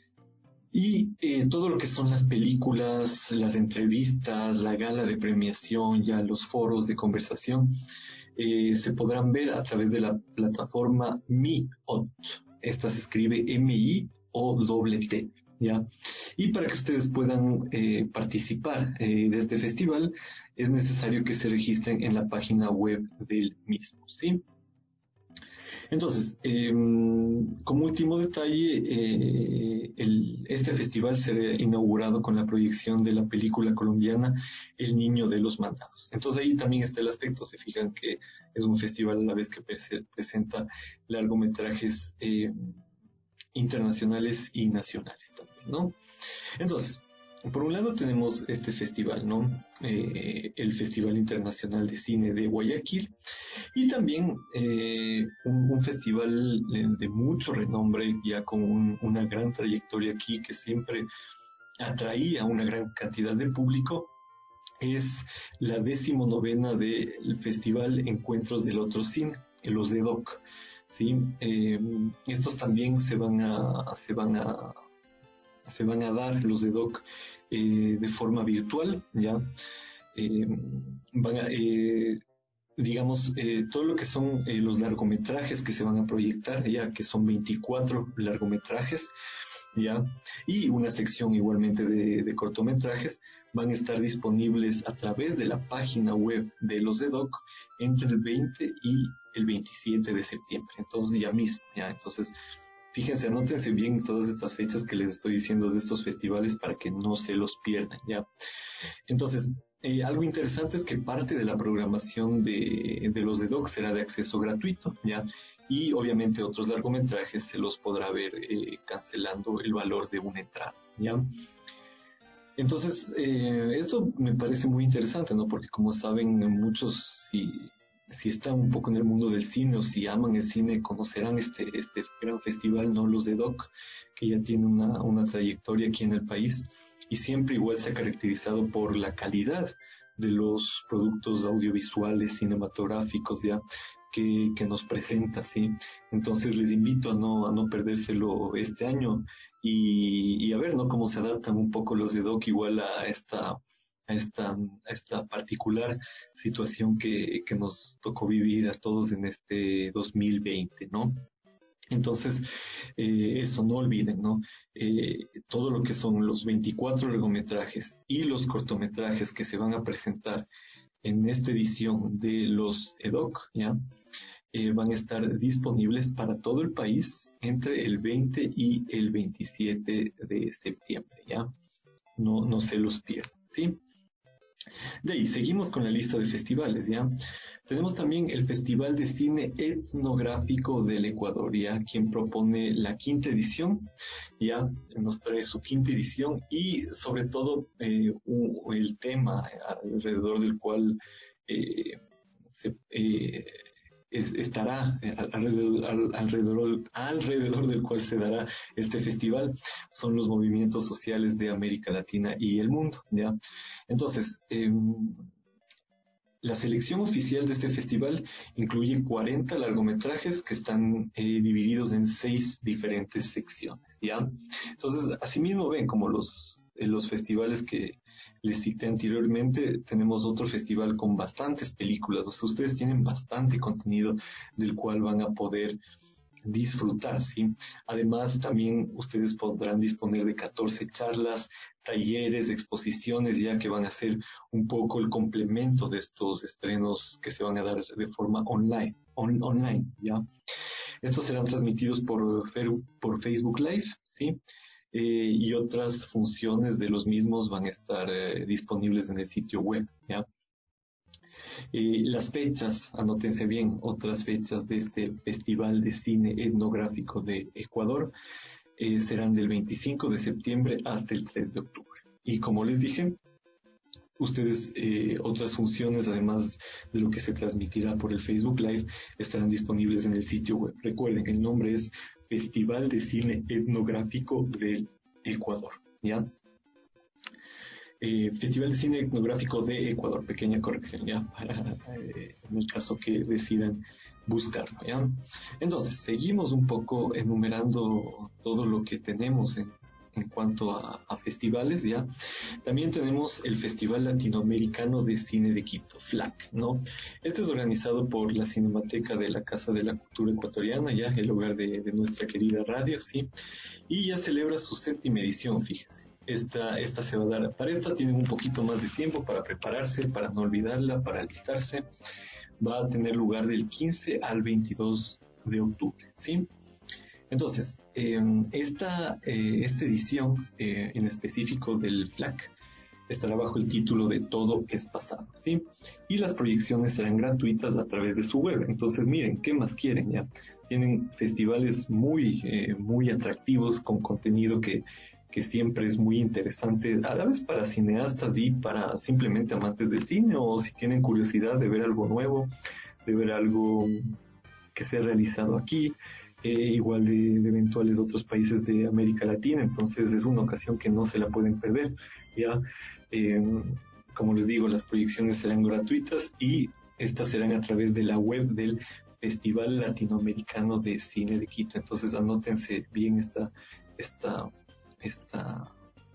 Y eh, todo lo que son las películas, las entrevistas, la gala de premiación, ya los foros de conversación, eh, se podrán ver a través de la plataforma MiOt. Esta se escribe M I O T T, ¿ya? Y para que ustedes puedan eh, participar eh, de este festival, es necesario que se registren en la página web del mismo, ¿sí? Entonces, eh, como último detalle, eh, el, este festival será inaugurado con la proyección de la película colombiana El Niño de los Mandados. Entonces ahí también está el aspecto, se fijan que es un festival a la vez que pre- presenta largometrajes eh, internacionales y nacionales también, ¿no? Entonces, por un lado tenemos este festival, ¿no? Eh, el Festival Internacional de Cine de Guayaquil, y también eh, un, un festival de mucho renombre, ya con un, una gran trayectoria aquí, que siempre atraía una gran cantidad de público, es la decimonovena del Festival Encuentros del Otro Cine, los E D O C, ¿sí? Eh, estos también se van a, se van a se van a dar los E D O C eh, de forma virtual, ya eh, van a, eh, digamos, eh, todo lo que son eh, los largometrajes que se van a proyectar, ya que son veinticuatro largometrajes, ya, y una sección igualmente de, de cortometrajes, van a estar disponibles a través de la página web de los E D O C entre el veinte y el veintisiete de septiembre, entonces ya mismo, ya, entonces fíjense, anótense bien todas estas fechas que les estoy diciendo de estos festivales para que no se los pierdan, ¿ya? Entonces, eh, algo interesante es que parte de la programación de, de los E D O C será de acceso gratuito, ¿ya? Y obviamente otros largometrajes se los podrá ver eh, cancelando el valor de una entrada, ¿ya? Entonces, eh, esto me parece muy interesante, ¿no? Porque como saben, muchos, si... si están un poco en el mundo del cine o si aman el cine, conocerán este, este gran festival, ¿no? Los E D O C, que ya tiene una, una trayectoria aquí en el país y siempre igual se ha caracterizado por la calidad de los productos audiovisuales, cinematográficos, ya, que, que nos presenta, ¿sí? Entonces les invito a no, a no perdérselo este año y, y a ver, ¿no? Cómo se adaptan un poco los E D O C igual a esta a esta, a esta particular situación que, que nos tocó vivir a todos en este dos mil veinte, ¿no? Entonces, eh, eso no olviden, ¿no? Eh, todo lo que son los veinticuatro largometrajes y los cortometrajes que se van a presentar en esta edición de los E D O C, ¿ya? Eh, van a estar disponibles para todo el país entre el veinte y el veintisiete de septiembre, ¿ya? No, no se los pierdan, ¿sí? De ahí, seguimos con la lista de festivales, ¿ya? Tenemos también el Festival de Cine Etnográfico del Ecuador, ¿ya? Quien propone la quinta edición, ¿ya? Nos trae su quinta edición y, sobre todo, eh, un, el tema alrededor del cual eh, se... Eh, Es, estará alrededor, alrededor, alrededor del cual se dará este festival son los movimientos sociales de América Latina y el mundo, ¿ya? Entonces, eh, la selección oficial de este festival incluye cuarenta largometrajes que están eh, divididos en seis diferentes secciones, ¿ya? Entonces, asimismo ven como los, eh, los festivales que les cité anteriormente, tenemos otro festival con bastantes películas, o sea, ustedes tienen bastante contenido del cual van a poder disfrutar, ¿sí? Además, también ustedes podrán disponer de catorce charlas, talleres, exposiciones, ya que van a ser un poco el complemento de estos estrenos que se van a dar de forma online, on, online, ¿ya? Estos serán transmitidos por, por Facebook Live, ¿sí? Eh, y otras funciones de los mismos van a estar eh, disponibles en el sitio web, ¿ya? Eh, las fechas, anótense bien, otras fechas de este Festival de Cine Etnográfico de Ecuador eh, serán del veinticinco de septiembre hasta el tres de octubre. Y como les dije, ustedes, eh, otras funciones, además de lo que se transmitirá por el Facebook Live, estarán disponibles en el sitio web. Recuerden, el nombre es Festival de Cine Etnográfico del Ecuador, ¿ya? Eh, Festival de Cine Etnográfico de Ecuador, pequeña corrección, ¿ya? Para, eh, en el caso que decidan buscarlo, ¿ya? Entonces, seguimos un poco enumerando todo lo que tenemos en, en cuanto a, a festivales, ¿ya? También tenemos el Festival Latinoamericano de Cine de Quito, FLAC, ¿no? Este es organizado por la Cinemateca de la Casa de la Cultura Ecuatoriana, ya, el hogar de, de nuestra querida radio, ¿sí? Y ya celebra su séptima edición, fíjense. Esta, esta se va a dar, para esta tienen un poquito más de tiempo para prepararse, para no olvidarla, para alistarse. Va a tener lugar del quince al veintidós de octubre, ¿sí? Entonces, eh, esta, eh, esta edición eh, en específico del FLAC estará bajo el título de Todo es Pasado, ¿sí? Y las proyecciones serán gratuitas a través de su web. Entonces, miren, ¿qué más quieren, ya? Tienen festivales muy, eh, muy atractivos con contenido que que siempre es muy interesante, a la vez para cineastas y para simplemente amantes del cine, o si tienen curiosidad de ver algo nuevo, de ver algo que se ha realizado aquí, eh, igual de, de eventuales otros países de América Latina. Entonces es una ocasión que no se la pueden perder, ya. Eh, como les digo, las proyecciones serán gratuitas y estas serán a través de la web del Festival Latinoamericano de Cine de Quito. Entonces anótense bien esta esta esta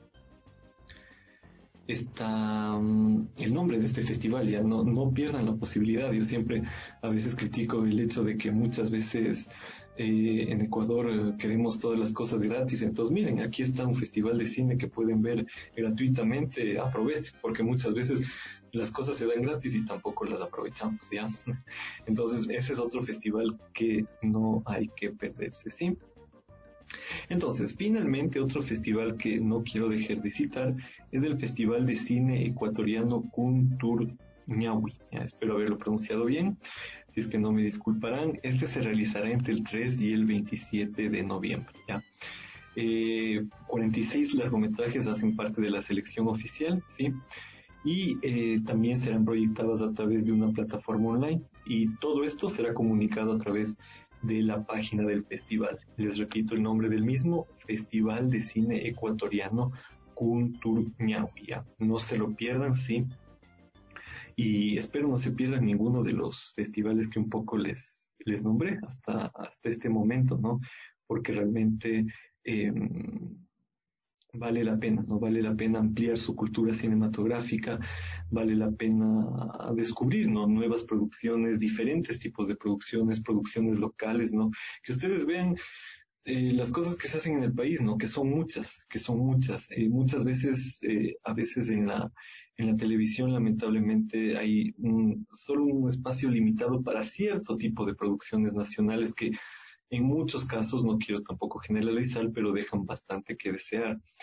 esta um, el nombre de este festival, ya no, no pierdan la posibilidad. Yo siempre a veces critico el hecho de que muchas veces eh, en Ecuador eh, queremos todas las cosas gratis. Entonces miren, aquí está un festival de cine que pueden ver gratuitamente, aprovechen, porque muchas veces las cosas se dan gratis y tampoco las aprovechamos, ¿ya? Entonces ese es otro festival que no hay que perderse, ¿sí? Entonces, finalmente, otro festival que no quiero dejar de citar es el Festival de Cine Ecuatoriano Kunturñawi. Espero haberlo pronunciado bien, si es que no me disculparán. Este se realizará entre el tres y el veintisiete de noviembre, ¿ya? Eh, cuarenta y seis largometrajes hacen parte de la selección oficial, ¿sí? Y eh, también serán proyectados a través de una plataforma online, y todo esto será comunicado a través de la página del festival. Les repito el nombre del mismo, Festival de Cine Ecuatoriano Kunturñawi. No se lo pierdan, sí. Y espero no se pierdan ninguno de los festivales que un poco les, les nombré hasta, hasta este momento, ¿no? Porque realmente eh, vale la pena, ¿no? Vale la pena ampliar su cultura cinematográfica, vale la pena descubrir, ¿no? Nuevas producciones, diferentes tipos de producciones, producciones locales, ¿no? Que ustedes vean eh, las cosas que se hacen en el país, ¿no? Que son muchas, que son muchas. Eh, muchas veces, eh, a veces en la, en la televisión, lamentablemente, hay un, solo un espacio limitado para cierto tipo de producciones nacionales que en muchos casos, no quiero tampoco generalizar, pero dejan bastante que desear.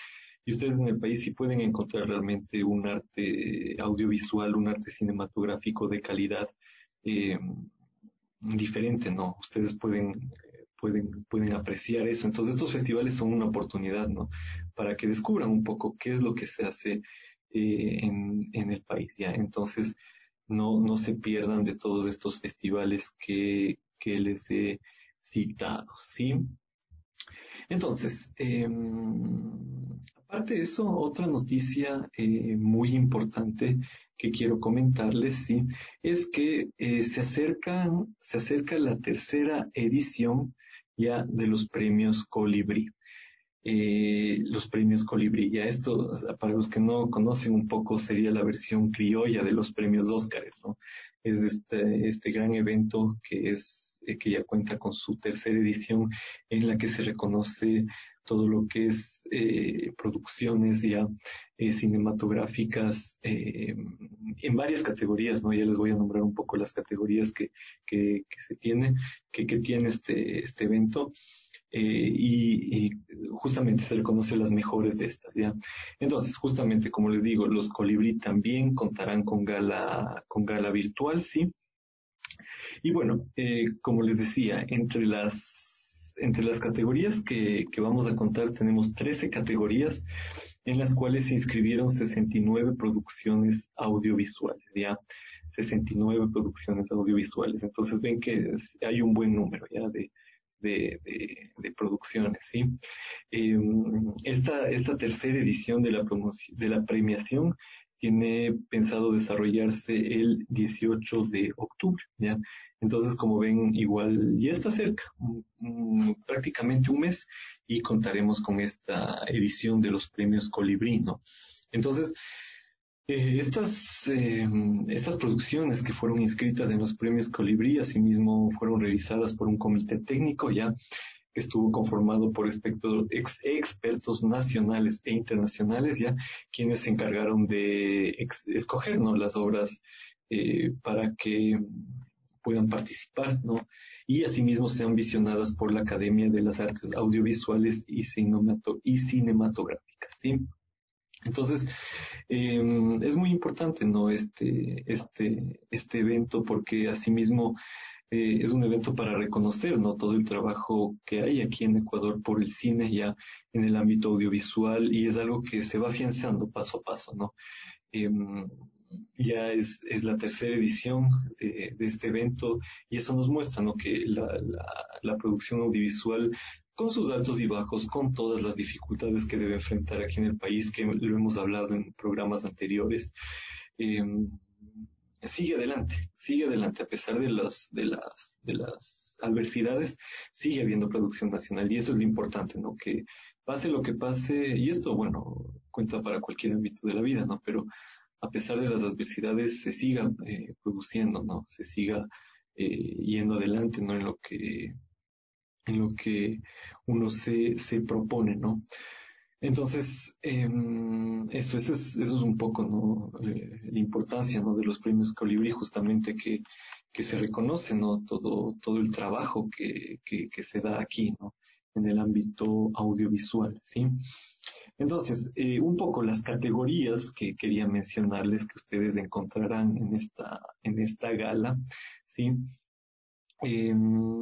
y ustedes en el país sí pueden encontrar realmente un arte audiovisual, un arte cinematográfico de calidad eh, diferente, ¿no? Ustedes pueden, pueden, pueden apreciar eso. Entonces estos festivales son una oportunidad, ¿no? Para que descubran un poco qué es lo que se hace eh, en, en el país, ¿ya? Entonces no, no se pierdan de todos estos festivales que, que les he citado, ¿sí? Entonces, eh, aparte de eso, otra noticia eh, muy importante que quiero comentarles, sí, es que eh, se acercan, se acerca la tercera edición ya de los premios Colibrí. Eh, los premios Colibrí, ya esto, para los que no conocen un poco, sería la versión criolla de los premios Óscares, ¿no? Es este, este gran evento que es, eh, que ya cuenta con su tercera edición, en la que se reconoce todo lo que es eh, producciones ya eh, cinematográficas eh, en varias categorías, ¿no? Ya les voy a nombrar un poco las categorías que, que, que se tiene, que, que tiene este, este evento. Eh, y, y justamente se reconoce las mejores de estas, ¿ya? Entonces, justamente, como les digo, los Colibrí también contarán con gala, con gala virtual, ¿sí? Y bueno, eh, como les decía, entre las, entre las categorías que, que vamos a contar, tenemos trece categorías en las cuales se inscribieron sesenta y nueve producciones audiovisuales, ¿ya? sesenta y nueve producciones audiovisuales. Entonces ven que hay un buen número, ¿ya? De, De, de, de producciones, ¿sí? Eh, esta, esta tercera edición de la, de la premiación tiene pensado desarrollarse el dieciocho de octubre, ¿ya? Entonces, como ven, igual ya está cerca, um, um, prácticamente un mes, y contaremos con esta edición de los premios Colibrí, ¿no? Entonces, Eh, estas, eh, estas producciones que fueron inscritas en los premios Colibrí, asimismo fueron revisadas por un comité técnico ya que estuvo conformado por expertos, ex, expertos nacionales e internacionales ya, quienes se encargaron de ex, escoger, ¿no? Las obras eh, para que puedan participar, ¿no? Y asimismo sean visionadas por la Academia de las Artes Audiovisuales y, Cinemato, y Cinematográficas, ¿sí? Entonces, eh, es muy importante, ¿no? Este, este, este evento, porque asimismo eh, es un evento para reconocer, ¿no? Todo el trabajo que hay aquí en Ecuador por el cine ya en el ámbito audiovisual, y es algo que se va afianzando paso a paso, ¿no? Eh, ya es, es la tercera edición de, de este evento, y eso nos muestra, ¿no? Que la, la, la producción audiovisual, con sus altos y bajos, con todas las dificultades que debe enfrentar aquí en el país, que lo hemos hablado en programas anteriores, eh, sigue adelante, sigue adelante, a pesar de las, de las, de las adversidades, sigue habiendo producción nacional, y eso es lo importante, ¿no? Que pase lo que pase, y esto, bueno, cuenta para cualquier ámbito de la vida, ¿no? Pero a pesar de las adversidades, se siga eh, produciendo, ¿no? Se siga eh, yendo adelante, ¿no? En lo que en lo que uno se, se propone, ¿no? Entonces, eh, eso, eso, es, eso es un poco, ¿no? Eh, la importancia, ¿no? De los premios Colibrí, justamente que, que se reconoce, ¿no? Todo, todo el trabajo que, que, que se da aquí, ¿no? En el ámbito audiovisual, ¿sí? Entonces, eh, un poco las categorías que quería mencionarles que ustedes encontrarán en esta, en esta gala, ¿sí? Eh,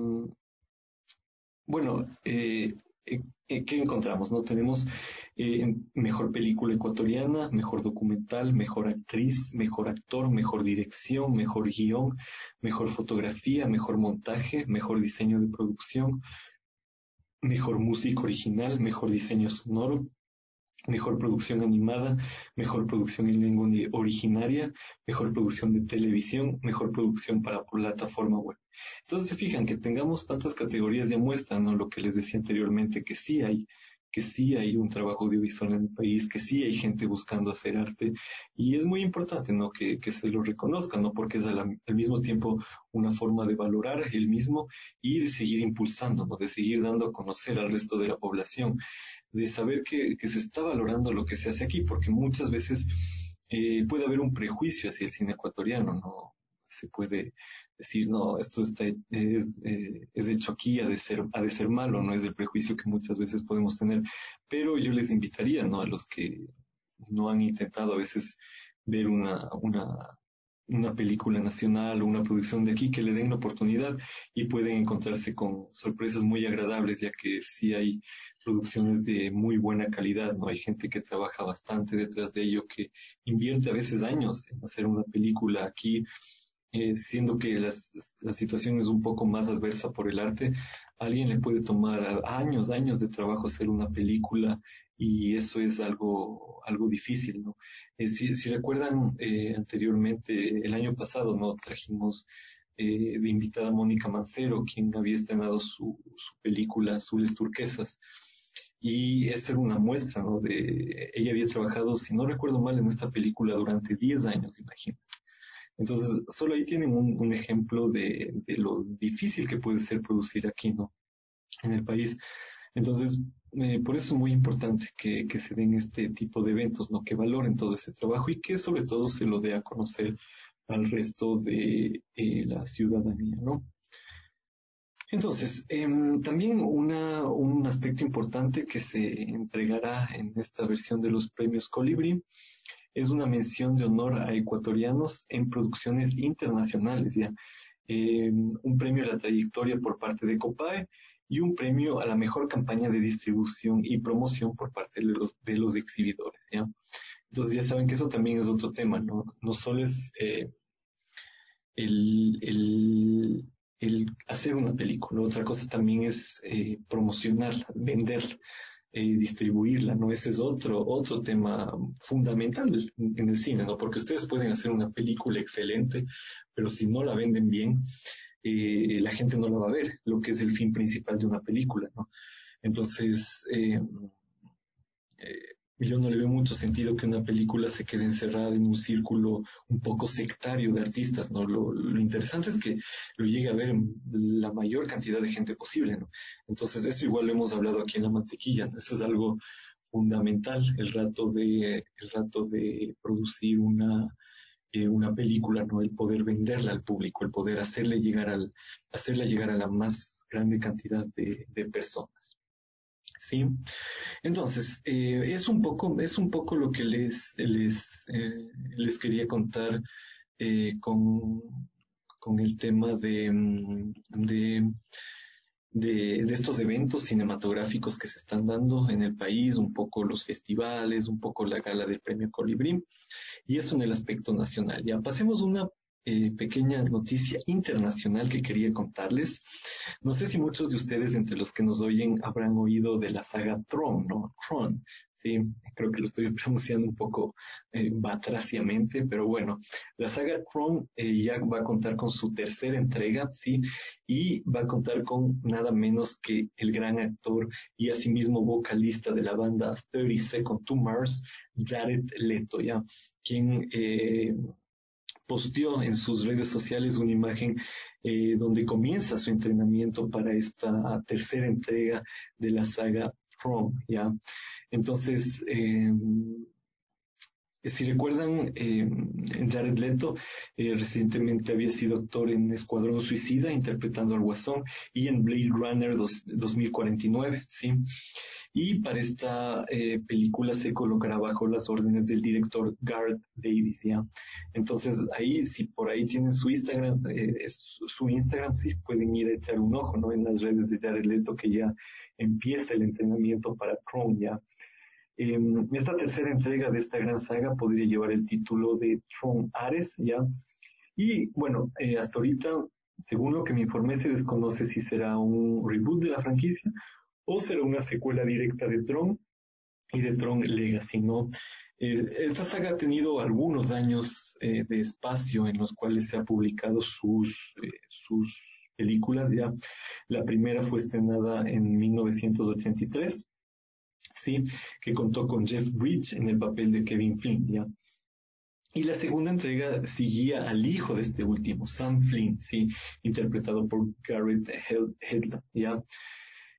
Bueno, eh, eh, ¿qué encontramos? ¿No? Tenemos eh, mejor película ecuatoriana, mejor documental, mejor actriz, mejor actor, mejor dirección, mejor guión, mejor fotografía, mejor montaje, mejor diseño de producción, mejor música original, mejor diseño sonoro, mejor producción animada, mejor producción en lengua originaria, mejor producción de televisión, mejor producción para plataforma web. Entonces se fijan que tengamos tantas categorías, ya muestran, ¿no? Lo que les decía anteriormente, que sí hay, que sí hay un trabajo audiovisual en el país, que sí hay gente buscando hacer arte, y es muy importante, ¿no? Que, que se lo reconozcan, ¿no? Porque es al, al mismo tiempo una forma de valorar el mismo y de seguir impulsando, ¿no? De seguir dando a conocer al resto de la población, de saber que, que se está valorando lo que se hace aquí, porque muchas veces eh, puede haber un prejuicio hacia el cine ecuatoriano, ¿no? se puede decir, no, esto está, es, eh, es hecho aquí, ha de ser, ha de ser malo, no es el prejuicio que muchas veces podemos tener. Pero yo les invitaría, ¿no?, a los que no han intentado a veces ver una, una, una película nacional o una producción de aquí, que le den la oportunidad y pueden encontrarse con sorpresas muy agradables, ya que sí hay producciones de muy buena calidad, ¿no? Hay gente que trabaja bastante detrás de ello, que invierte a veces años en hacer una película aquí, eh, siendo que las, la situación es un poco más adversa por el arte. A alguien le puede tomar años, años de trabajo hacer una película, y eso es algo, algo difícil, ¿no? Eh, si, si recuerdan, eh, anteriormente, el año pasado, ¿no?, trajimos eh, de invitada a Mónica Mancero, quien había estrenado su, su película Azules Turquesas. Y esa era una muestra, ¿no? De, ella había trabajado, si no recuerdo mal, en esta película durante diez años, imagínense. Entonces, solo ahí tienen un, un ejemplo de, de lo difícil que puede ser producir aquí, ¿no?, en el país. Entonces, eh, por eso es muy importante que, que se den este tipo de eventos, ¿no?, que valoren todo ese trabajo y que sobre todo se lo dé a conocer al resto de eh, la ciudadanía, ¿no? Entonces, eh, también una, un aspecto importante que se entregará en esta versión de los premios Colibrí es una mención de honor a ecuatorianos en producciones internacionales, ¿ya? Eh, un premio a la trayectoria por parte de COPAE y un premio a la mejor campaña de distribución y promoción por parte de los, de los exhibidores, ¿ya? Entonces ya saben que eso también es otro tema, ¿no? No solo es eh, el... el el hacer una película, otra cosa también es eh, promocionarla, venderla, eh, distribuirla, ¿no? Ese es otro, otro tema fundamental en el cine, ¿no? Porque ustedes pueden hacer una película excelente, pero si no la venden bien, eh, la gente no la va a ver, lo que es el fin principal de una película, ¿no? Entonces, eh, eh, yo no le veo mucho sentido que una película se quede encerrada en un círculo un poco sectario de artistas, ¿no? Lo, lo interesante es que lo llegue a ver la mayor cantidad de gente posible, ¿no? Entonces, eso igual lo hemos hablado aquí en La Mantequilla, ¿no? Eso es algo fundamental, el rato de, el rato de producir una, eh, una película, ¿no? El poder venderla al público, el poder hacerle llegar al, hacerla llegar a la más grande cantidad de, de personas. ¿Sí? Entonces, eh, es un poco, es un poco lo que les, les, eh, les quería contar eh, con, con el tema de, de, de, de estos eventos cinematográficos que se están dando en el país, un poco los festivales, un poco la gala del Premio Colibrí, y eso en el aspecto nacional. Ya pasemos una Eh, pequeña noticia internacional que quería contarles. No sé si muchos de ustedes, entre los que nos oyen, habrán oído de la saga Tron, ¿no? Tron, sí, creo que lo estoy pronunciando un poco eh, batraciamente, pero bueno, la saga Tron eh, ya va a contar con su tercera entrega, sí, y va a contar con nada menos que el gran actor y asimismo vocalista de la banda thirty Seconds to Mars, Jared Leto, ya, quien eh, posteó en sus redes sociales una imagen eh, donde comienza su entrenamiento para esta tercera entrega de la saga Tron, ¿ya? Entonces, eh, si recuerdan, eh, Jared Leto eh, recientemente había sido actor en Escuadrón Suicida, interpretando al Guasón, y en Blade Runner dos mil cuarenta y nueve, ¿sí? Y para esta eh, película se colocará bajo las órdenes del director Gareth Davis, ¿ya? Entonces ahí, si por ahí tienen su Instagram, eh, su, su Instagram, sí, pueden ir a echar un ojo, ¿no? En las redes de Jared Leto, que ya empieza el entrenamiento para Tron, ¿ya? Eh, esta tercera entrega de esta gran saga podría llevar el título de Tron Ares, ¿ya? Y bueno, eh, hasta ahorita, según lo que me informé, se desconoce si será un reboot de la franquicia o será una secuela directa de Tron y de Tron Legacy, ¿no? Eh, esta saga ha tenido algunos años eh, de espacio en los cuales se ha publicado sus, eh, sus películas, ya. La primera fue estrenada en mil novecientos ochenta y tres, sí, que contó con Jeff Bridges en el papel de Kevin Flynn, ya. Y la segunda entrega seguía al hijo de este último, Sam Flynn, sí, interpretado por Garrett Hedlund, ya.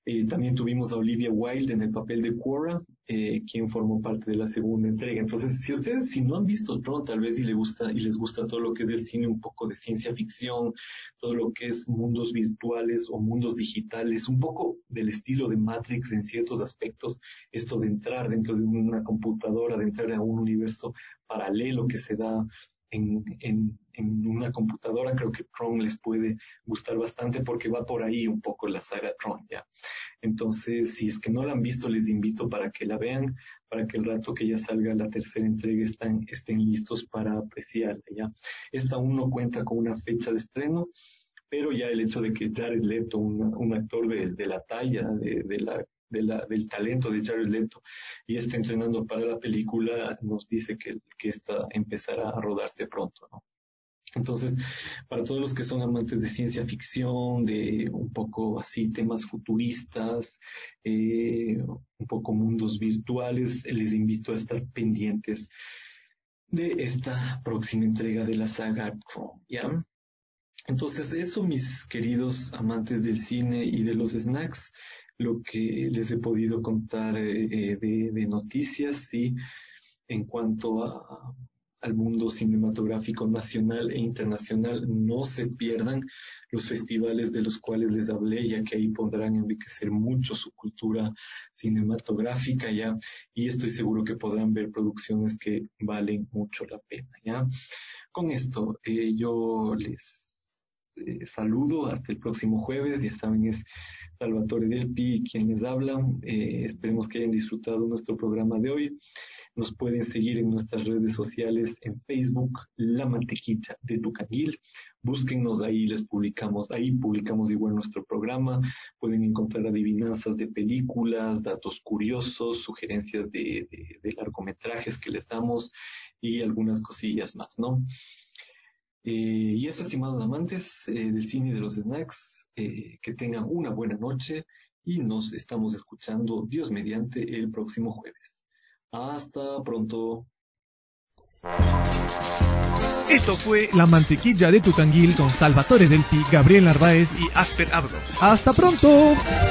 Eh, también tuvimos a Olivia Wilde en el papel de Quora, eh, quien formó parte de la segunda entrega. Entonces, si ustedes, si no han visto Tron, tal vez y les gusta, y les gusta todo lo que es del cine, un poco de ciencia ficción, todo lo que es mundos virtuales o mundos digitales, un poco del estilo de Matrix en ciertos aspectos, esto de entrar dentro de una computadora, de entrar a un universo paralelo que se da En, en, en una computadora, creo que Tron les puede gustar bastante porque va por ahí un poco la saga Tron, ¿ya? Entonces, si es que no la han visto, les invito para que la vean, para que el rato que ya salga la tercera entrega están, estén listos para apreciarla, ¿ya? Esta aún no cuenta con una fecha de estreno, pero ya el hecho de que Jared Leto, una, un actor de, de la talla, de, de la De la, del talento de Jared Leto y está entrenando para la película, nos dice que, que esta empezará a rodarse pronto, ¿no? Entonces, para todos los que son amantes de ciencia ficción, de un poco así temas futuristas, eh, un poco mundos virtuales, les invito a estar pendientes de esta próxima entrega de la saga Tron, ¿ya? Entonces, eso, mis queridos amantes del cine y de los snacks, lo que les he podido contar eh, de, de noticias, y en cuanto a, al mundo cinematográfico nacional e internacional, no se pierdan los festivales de los cuales les hablé, ya que ahí podrán enriquecer mucho su cultura cinematográfica, ya, y estoy seguro que podrán ver producciones que valen mucho la pena, ya. Con esto, eh, yo les Eh, saludo hasta el próximo jueves. Ya saben, es Salvatore Del Pi quien les habla. Eh, esperemos que hayan disfrutado nuestro programa de hoy. Nos pueden seguir en nuestras redes sociales, en Facebook, La Mantequilla de Tucanguil. Búsquennos ahí, les publicamos, ahí publicamos igual nuestro programa. Pueden encontrar adivinanzas de películas, datos curiosos, sugerencias de, de, de largometrajes que les damos y algunas cosillas más, ¿no? Eh, y eso, estimados amantes eh, del cine y de los snacks, eh, que tengan una buena noche y nos estamos escuchando, Dios mediante, el próximo jueves. Hasta pronto. Esto fue La Mantequilla de Tutanguil con Salvatore Del Pi, Gabriel Narváez y Asper Abdo. ¡Hasta pronto!